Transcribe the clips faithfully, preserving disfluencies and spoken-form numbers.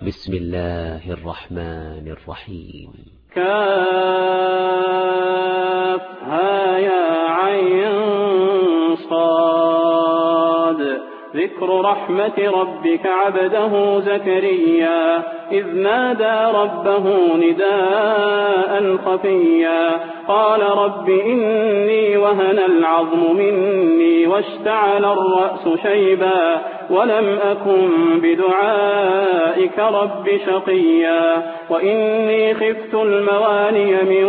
بسم الله الرحمن الرحيم. كافها يا عين صاد. ذكر رحمة ربك عبده زكريا إذ نادى ربه نداء خفيا قال رب إني وهن العظم مني واشتعل الرأس شيبا ولم أكن بدعائك رب شقيا وإني خفت الموالي من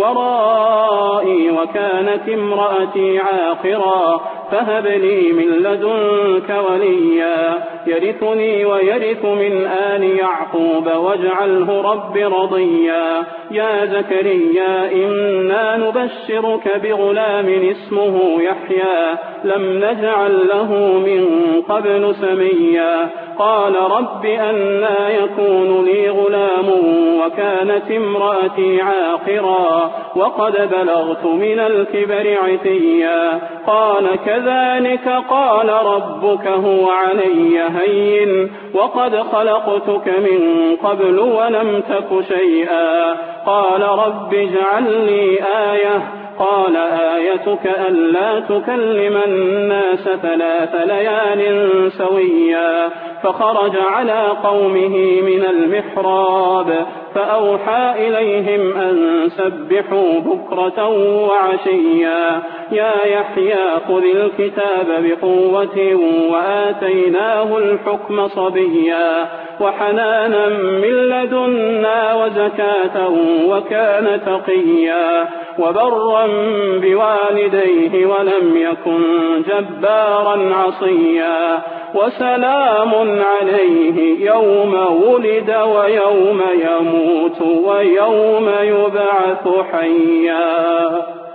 ورائي وكانت امرأتي عاقرا فهب لي من لدنك وليا يرثني ويرث من آل يعقوب واجعله رب رضيا يا زكريا إنا نبشرك بغلام اسمه يحيى لم نجعل له من قبل سميا قال رب أنى يكون لي غلام وكانت امرأتي عاقرا وقد بلغت من الكبر عتيا قال كذلك قال ربك هو علي هين وقد خلقتك من قبل ولم تك شيئا قال رب اجعل لي آية قال آيتك ألا تكلم الناس ثلاث ليال سويا فخرج على قومه من المحراب فأوحى إليهم أن سبحوا بكرة وعشيا يا يحيى خذ الكتاب بقوة وآتيناه الحكم صبيا وحنانا من لدنا وزكاة وكان تقيا وبرا بوالديه ولم يكن جبارا عصيا وسلام عليه يوم ولد ويوم يموت ويوم يبعث حيا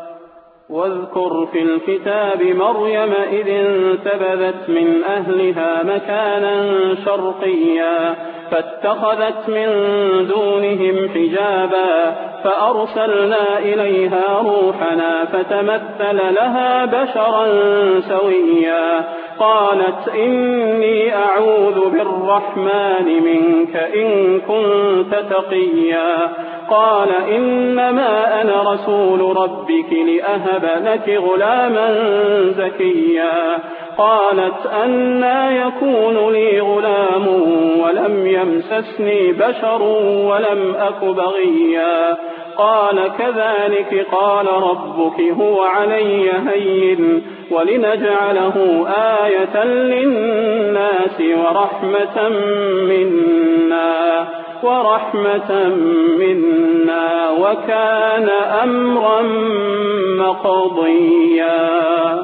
واذكر في الكتاب مريم إذ انتبذت من أهلها مكانا شرقيا فاتخذت من دونهم حجابا فأرسلنا إليها روحنا فتمثل لها بشرا سويا قالت إني أعوذ بالرحمن منك إن كنت تقيا قال إنما أنا رسول ربك لأهب لك غلاما زكيا قالت أنى يكون لي غلام ولم يمسسني بشر ولم أك بغيا قال كذلك قال ربك هو علي هين ولنجعله آية للناس ورحمة منا ورحمة منا وكان أمرا مقضيا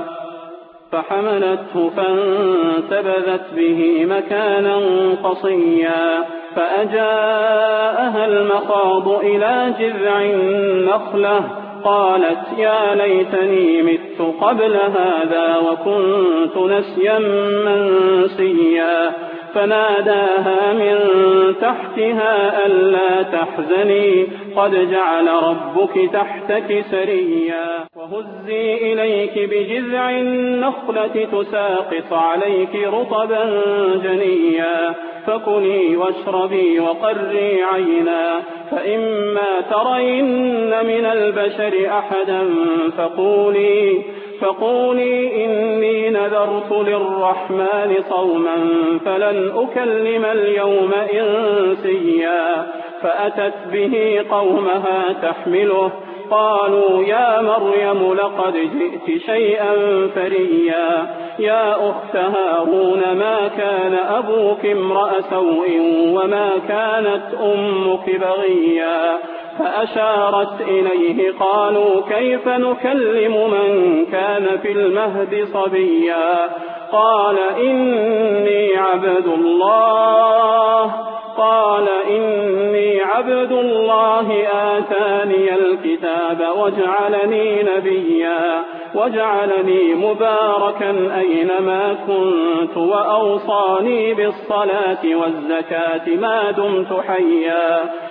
فحملته فانتبذت به مكانا قصيا فأجاءها المخاض إلى جذع النخلة قالت يا ليتني مت قبل هذا وكنت نسيا منسيا فناداها من تحتها ألا تحزني قد جعل ربك تحتك سريا وهزي إليك بجذع النخلة تساقط عليك رطبا جنيا فكلي واشربي وقري عينا فإما ترين من البشر أحدا فقولي فقولي إني نذرت للرحمن صوما فلن أكلم اليوم إنسيا فأتت به قومها تحمله قالوا يا مريم لقد جئت شيئا فريا يا أخت هارون ما كان أبوك امرأ سوء وما كانت أمك بغيا فأشارت إليه قالوا كيف نكلم من كان في المهد صبيا قال إني عبد الله قال إني عبد الله آتاني الكتاب وجعلني نبيا وجعلني مباركا أينما كنت وأوصاني بالصلاة والزكاة ما دمت حيا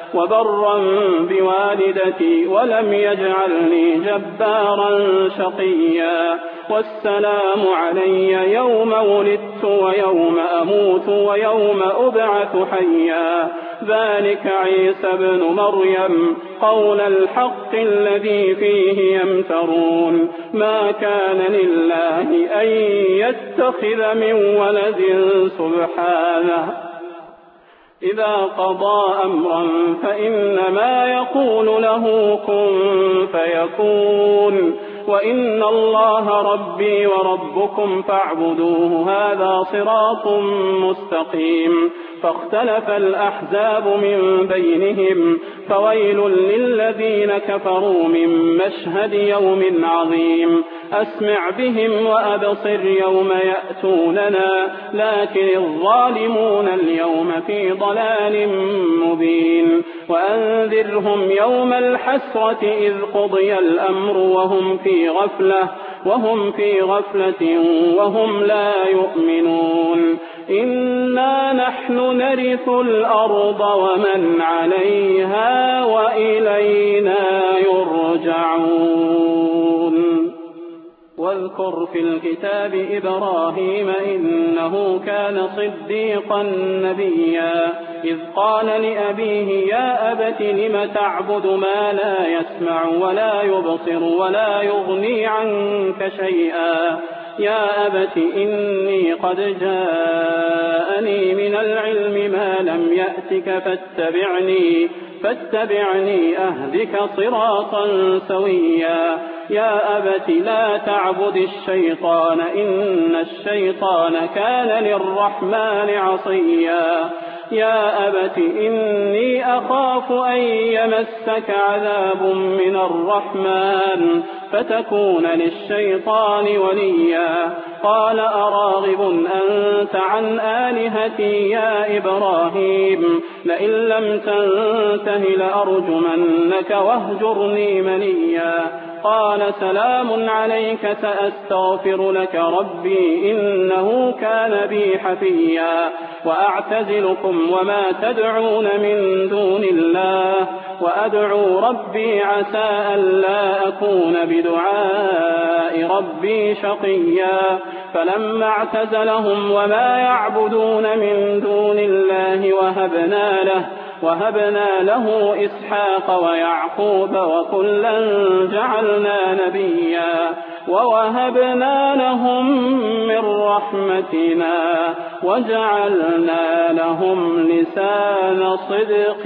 وبرا بوالدتي ولم يجعلني جبارا شقيا والسلام علي يوم ولدت ويوم أموت ويوم أبعث حيا ذلك عيسى ابن مريم قول الحق الذي فيه يمترون ما كان لله أن يتخذ من ولد سبحانه إذا قضى أمرا فإنما يقول له كن فيكون وإن الله ربي وربكم فاعبدوه هذا صراط مستقيم فاختلف الأحزاب من بينهم فويل للذين كفروا من مشهد يوم عظيم أسمع بهم وأبصر يوم يأتوننا لكن الظالمون اليوم في ضلال مبين وأنذرهم يوم الحسرة إذ قضي الأمر وهم في غفلة وهم في غفلة وهم لا يؤمنون إنا نحن نرث الأرض ومن عليها وإلينا يرجعون واذكر في الكتاب إبراهيم إنه كان صديقا نبيا إذ قال لأبيه يا أبت لم تعبد ما لا يسمع ولا يبصر ولا يغني عنك شيئا يا أبت إني قد جاءني من العلم ما لم يأتك فاتبعني فاتبعني أهدك صراطا سويا يا أبت لا تعبد الشيطان إن الشيطان كان للرحمن عصيا يا أبت إني أخاف أن يمسك عذاب من الرحمن فتكون للشيطان وليا قال أراغب أنت عن آلهتي يا إبراهيم لئن لم تنته لأرجمنك واهجرني مليا قال سلام عليك سأستغفر لك ربي إنه كان بي حفيا وأعتزلكم وما تدعون من دون الله وأدعو ربي عسى ألا أكون بدعاء ربي شقيا فلما اعتزلهم وما يعبدون من دون الله وهبنا له وهبنا له إسحاق ويعقوب وكلا جعلنا نبيا ووهبنا لهم من رحمتنا وجعلنا لهم لسان صدق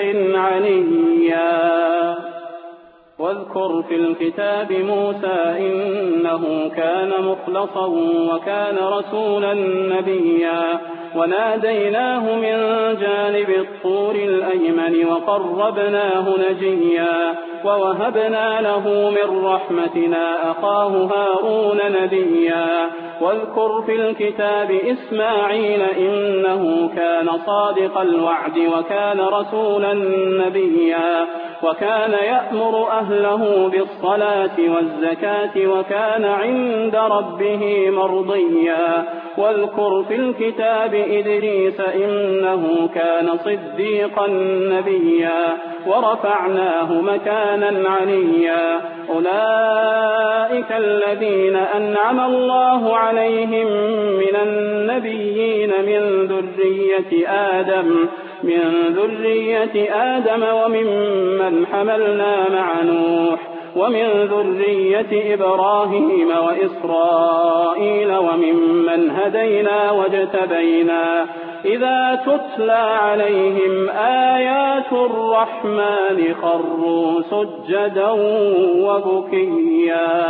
عليا واذكر في الكتاب موسى إنه كان مخلصا وكان رسولا نبيا وناديناه من جانب الطور الأيمن وقربناه نجيا ووهبنا له من رحمتنا أخاه هارون نبيا واذكر في الكتاب إسماعيل إنه كان صادق الوعد وكان رسولا نبيا وكان يأمر أهله بالصلاة والزكاة وكان عند ربه مرضيا واذكر في الكتاب إدريس إنه كان صديقا نبيا ورفعناه مكانا عليا أولئك الذين أنعم الله عليهم من النبيين من ذرية آدم من ذرية آدم وممن حملنا مع نوح ومن ذرية إبراهيم وإسرائيل وممن هدينا واجتبينا إذا تتلى عليهم آيات الرحمن خروا سجدا وبكيا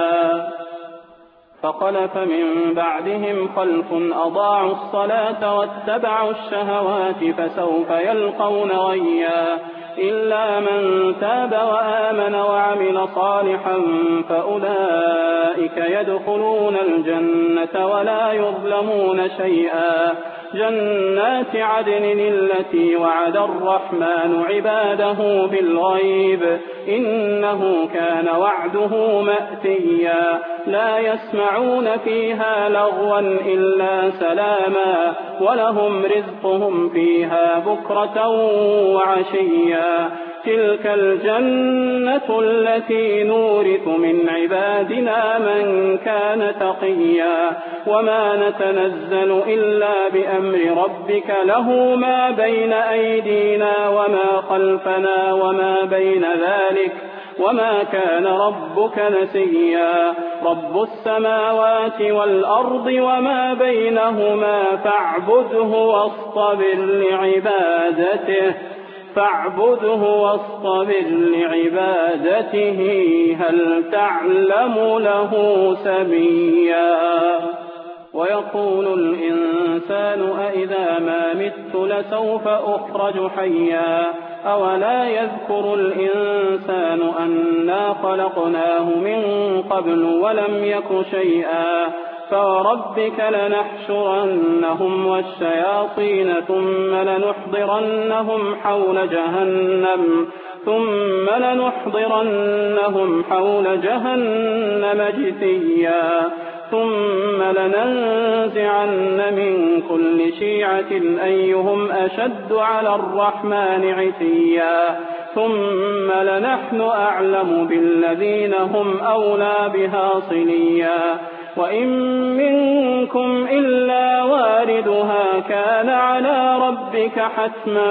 فخلف من بعدهم خلف أضاعوا الصلاة واتبعوا الشهوات فسوف يلقون غيا إلا من تاب وآمن وعمل صالحا فأولئك يدخلون الجنة ولا يظلمون شيئا جنات عدن التي وعد الرحمن عباده بالغيب إنه كان وعده مأتيا لا يسمعون فيها لغوا إلا سلاما ولهم رزقهم فيها بكرة وعشيا تلك الجنة التي نورث من عبادنا من كان تقيا وما نتنزل إلا بأمر ربك له ما بين أيدينا وما خلفنا وما بين ذلك وما كان ربك نسيا رب السماوات والأرض وما بينهما فاعبده واصطبر لعبادته فاعبده واصطبر لعبادته هل تعلم له سميا ويقول الإنسان أإذا ما مت لسوف أخرج حيا أولا يذكر الإنسان أنا خلقناه من قبل ولم يك شيئا فوربك لنحشرنهم والشياطين ثم لنحضرنهم حول جهنم ثم لنحضرنهم حول جهنم جثيا ثم لننزعن من كل شيعة أيهم أشد على الرحمن عتيا ثم لنحن أعلم بالذين هم أولى بها صليا وإن منكم إلا واردها كان على ربك حتما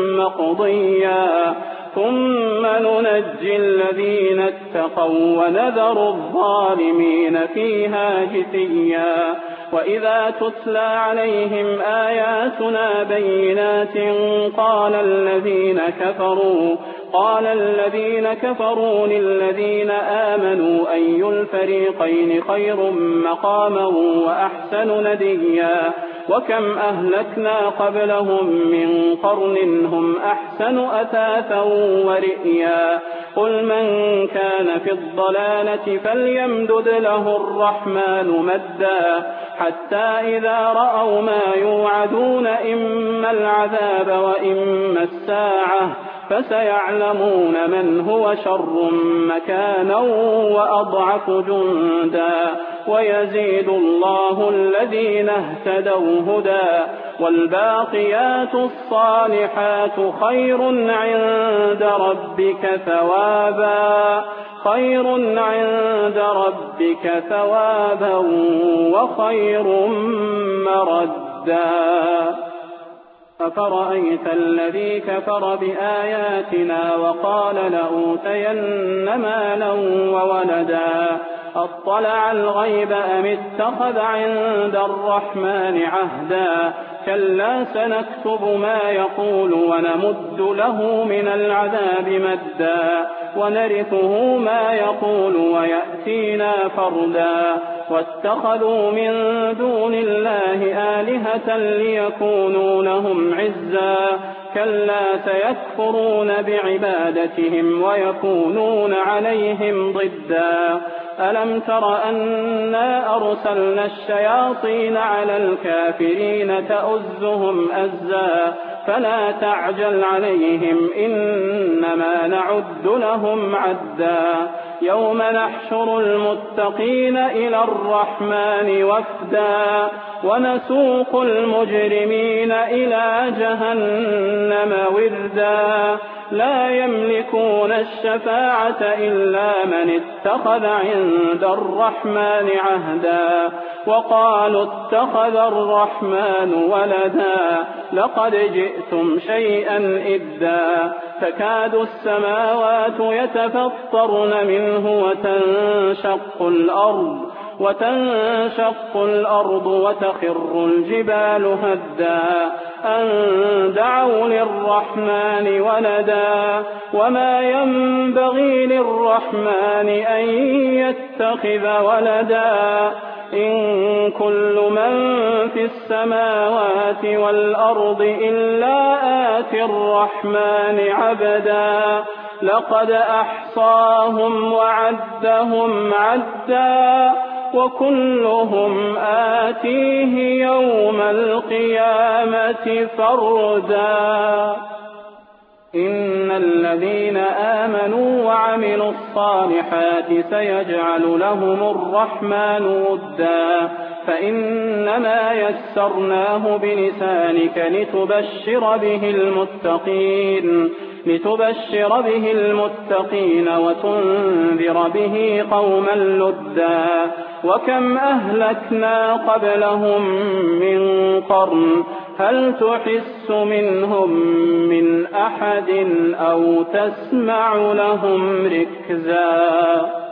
مقضيا ثم ننجي الذين اتقوا ونذر الظالمين فيها جثيا وإذا تتلى عليهم آياتنا بينات قال الذين كفروا قال الذين كفروا للذين آمنوا أي الفريقين خير مقاما وأحسن نديا وكم أهلكنا قبلهم من قرن هم أحسن أثاثا ورئيا قل من كان في الضلالة فليمدد له الرحمن مدا حتى إذا رأوا ما يوعدون إما العذاب وإما الساعة فسيعلمون من هو شر مكانا وأضعف جندا ويزيد الله الذين اهتدوا هدى والباقيات الصالحات خير عند ربك ثوابا خير عند ربك ثوابا وخير مردا أفرأيت الذي كفر بآياتنا وقال لأوتين مالا وولدا أطلع الغيب أم اتخذ عند الرحمن عهدا كلا سنكتب ما يقول ونمد له من العذاب مدا ونرثه ما يقول ويأتينا فردا واتخذوا من دون الله آلهة ليكونوا لهم عزا كلا سيكفرون بعبادتهم ويكونون عليهم ضدا ألم تر أنا أرسلنا الشياطين على الكافرين تؤزهم أزا فلا تعجل عليهم إنما نعد لهم عدا يوم نحشر المتقين إلى الرحمن وفدا ونسوق المجرمين إلى جهنم وردا لا يملكون الشفاعة إلا من اتخذ عند الرحمن عهدا وقالوا اتخذ الرحمن ولدا لقد جئتم شيئا إدا تكاد السماوات يتفطرن منه وتنشق الأرض وتنشق الأرض وتخر الجبال هدا أن دعوا للرحمن ولدا وما ينبغي للرحمن أن يتخذ ولدا إن كل من في السماوات والأرض إلا آتي الرحمن عبدا لقد أحصاهم وعدهم عدا وكلهم آتيه يوم القيامة فردا إن الذين آمنوا وعملوا الصالحات سيجعل لهم الرحمن ودا فإنما يسرناه بلسانك لتبشر به المتقين لتبشر به المتقين وتنذر به قوما لدا وكم أهلكنا قبلهم من قرن هل تحس منهم من أحد أو تسمع لهم ركزا